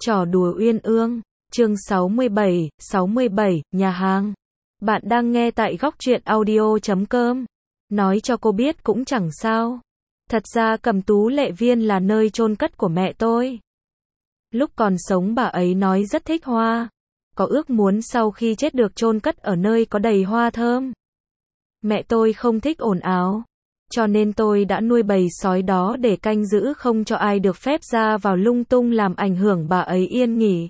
Trò đùa uyên ương, chương 67, nhà hàng. Bạn đang nghe tại Góc Truyện Audio.com. Nói cho cô biết cũng chẳng sao. Thật ra Cẩm Tú Lệ Viên là nơi chôn cất của mẹ tôi. Lúc còn sống bà ấy nói rất thích hoa. Có ước muốn sau khi chết được chôn cất ở nơi có đầy hoa thơm. Mẹ tôi không thích ồn ào. Cho nên tôi đã nuôi bầy sói đó để canh giữ không cho ai được phép ra vào lung tung làm ảnh hưởng bà ấy yên nghỉ.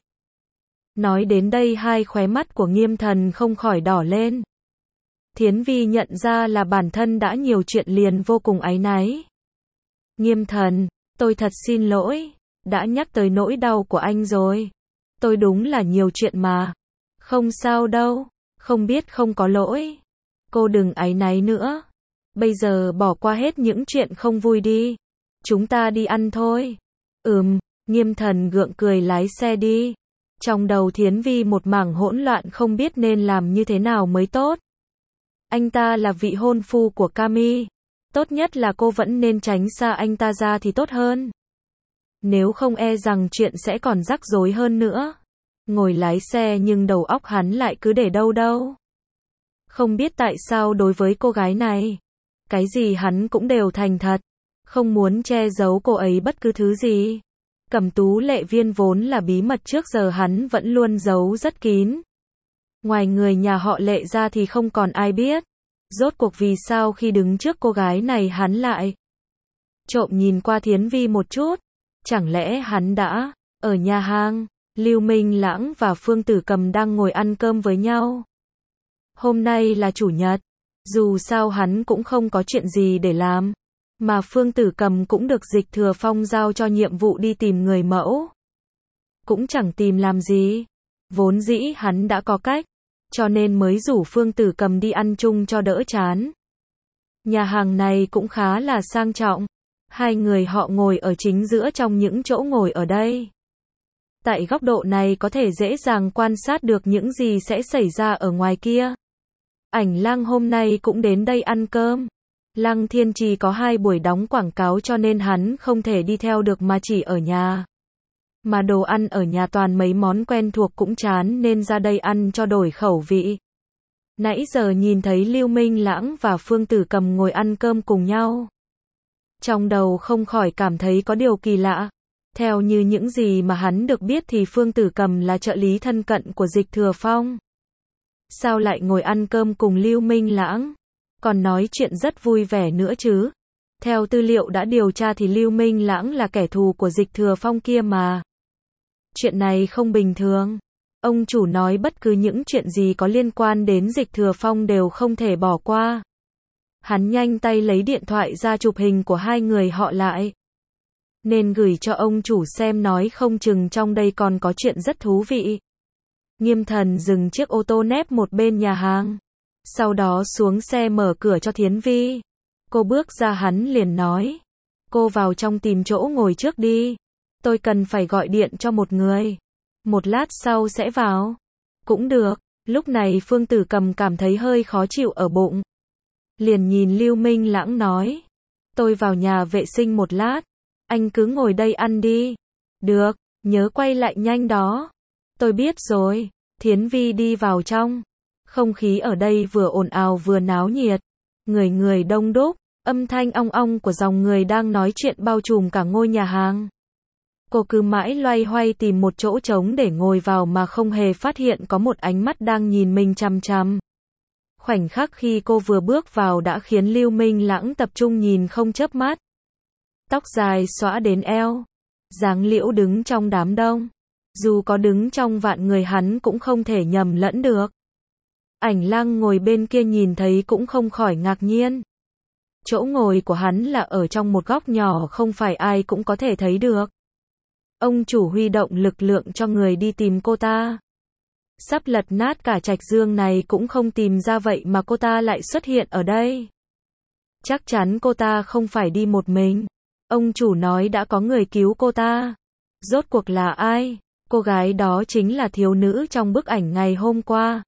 Nói đến đây hai khóe mắt của Nghiêm Thần không khỏi đỏ lên. Thiến Vi nhận ra là bản thân đã nhiều chuyện liền vô cùng áy náy. Nghiêm Thần, tôi thật xin lỗi, đã nhắc tới nỗi đau của anh rồi. Tôi đúng là nhiều chuyện mà. Không sao đâu, không biết không có lỗi. Cô đừng áy náy nữa. Bây giờ bỏ qua hết những chuyện không vui đi. Chúng ta đi ăn thôi. Nghiêm Thần gượng cười lái xe đi. Trong đầu Thiến Vi một mảng hỗn loạn không biết nên làm như thế nào mới tốt. Anh ta là vị hôn phu của Cami. Tốt nhất là cô vẫn nên tránh xa anh ta ra thì tốt hơn. Nếu không e rằng chuyện sẽ còn rắc rối hơn nữa. Ngồi lái xe nhưng đầu óc hắn lại cứ để đâu đâu. Không biết tại sao đối với cô gái này, cái gì hắn cũng đều thành thật, không muốn che giấu cô ấy bất cứ thứ gì. Cẩm Tú Lệ Viên vốn là bí mật trước giờ hắn vẫn luôn giấu rất kín. Ngoài người nhà họ Lệ ra thì không còn ai biết. Rốt cuộc vì sao khi đứng trước cô gái này hắn lại trộm nhìn qua Thiến Vi một chút. Chẳng lẽ hắn đã ở nhà hàng, Lưu Minh Lãng và Phương Tử Cầm đang ngồi ăn cơm với nhau. Hôm nay là chủ nhật. Dù sao hắn cũng không có chuyện gì để làm. Mà Phương Tử Cầm cũng được Dịch Thừa Phong giao cho nhiệm vụ đi tìm người mẫu. Cũng chẳng tìm làm gì. Vốn dĩ hắn đã có cách. Cho nên mới rủ Phương Tử Cầm đi ăn chung cho đỡ chán. Nhà hàng này cũng khá là sang trọng. Hai người họ ngồi ở chính giữa trong những chỗ ngồi ở đây. Tại góc độ này có thể dễ dàng quan sát được những gì sẽ xảy ra ở ngoài kia. Ảnh Lang hôm nay cũng đến đây ăn cơm. Lăng Thiên Trì có 2 buổi đóng quảng cáo cho nên hắn không thể đi theo được mà chỉ ở nhà. Mà đồ ăn ở nhà toàn mấy món quen thuộc cũng chán nên ra đây ăn cho đổi khẩu vị. Nãy giờ nhìn thấy Lưu Minh Lãng và Phương Tử Cầm ngồi ăn cơm cùng nhau. Trong đầu không khỏi cảm thấy có điều kỳ lạ. Theo như những gì mà hắn được biết thì Phương Tử Cầm là trợ lý thân cận của Dịch Thừa Phong. Sao lại ngồi ăn cơm cùng Lưu Minh Lãng? Còn nói chuyện rất vui vẻ nữa chứ. Theo tư liệu đã điều tra thì Lưu Minh Lãng là kẻ thù của Dịch Thừa Phong kia mà. Chuyện này không bình thường. Ông chủ nói bất cứ những chuyện gì có liên quan đến Dịch Thừa Phong đều không thể bỏ qua. Hắn nhanh tay lấy điện thoại ra chụp hình của hai người họ lại. Nên gửi cho ông chủ xem, nói không chừng trong đây còn có chuyện rất thú vị. Nghiêm Thần dừng chiếc ô tô nép một bên nhà hàng. Sau đó xuống xe mở cửa cho Thiến Vi. Cô bước ra hắn liền nói. Cô vào trong tìm chỗ ngồi trước đi. Tôi cần phải gọi điện cho một người. Một lát sau sẽ vào. Cũng được. Lúc này Phương Tử Cầm cảm thấy hơi khó chịu ở bụng. Liền nhìn Lưu Minh Lãng nói. Tôi vào nhà vệ sinh một lát. Anh cứ ngồi đây ăn đi. Được, nhớ quay lại nhanh đó. Tôi biết rồi. Thiến Vi đi vào trong. Không khí ở đây vừa ồn ào vừa náo nhiệt. Người đông đúc, âm thanh ong ong của dòng người đang nói chuyện bao trùm cả ngôi nhà hàng. Cô cứ mãi loay hoay tìm một chỗ trống để ngồi vào mà không hề phát hiện có một ánh mắt đang nhìn mình chằm chằm. Khoảnh khắc khi cô vừa bước vào đã khiến Lưu Minh Lãng tập trung nhìn không chớp mắt. Tóc dài xõa đến eo, dáng liễu đứng trong đám đông. Dù có đứng trong vạn người hắn cũng không thể nhầm lẫn được. Ảnh Lang ngồi bên kia nhìn thấy cũng không khỏi ngạc nhiên. Chỗ ngồi của hắn là ở trong một góc nhỏ không phải ai cũng có thể thấy được. Ông chủ huy động lực lượng cho người đi tìm cô ta. Sắp lật nát cả Trạch Dương này cũng không tìm ra vậy mà cô ta lại xuất hiện ở đây. Chắc chắn cô ta không phải đi một mình. Ông chủ nói đã có người cứu cô ta. Rốt cuộc là ai? Cô gái đó chính là thiếu nữ trong bức ảnh ngày hôm qua.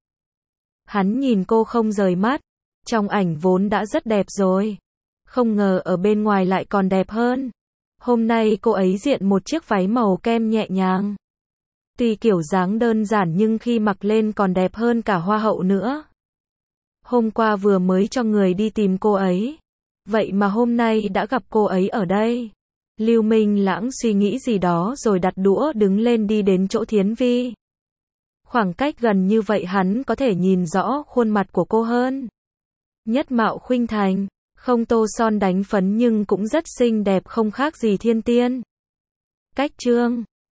Hắn nhìn cô không rời mắt. Trong ảnh vốn đã rất đẹp rồi. Không ngờ ở bên ngoài lại còn đẹp hơn. Hôm nay cô ấy diện một chiếc váy màu kem nhẹ nhàng. Tuy kiểu dáng đơn giản nhưng khi mặc lên còn đẹp hơn cả hoa hậu nữa. Hôm qua vừa mới cho người đi tìm cô ấy. Vậy mà hôm nay đã gặp cô ấy ở đây. Lưu Minh Lãng suy nghĩ gì đó rồi đặt đũa đứng lên đi đến chỗ Thiến Vi. Khoảng cách gần như vậy hắn có thể nhìn rõ khuôn mặt của cô hơn. Nhất mạo khuynh thành, không tô son đánh phấn nhưng cũng rất xinh đẹp không khác gì thiên tiên. Cách trương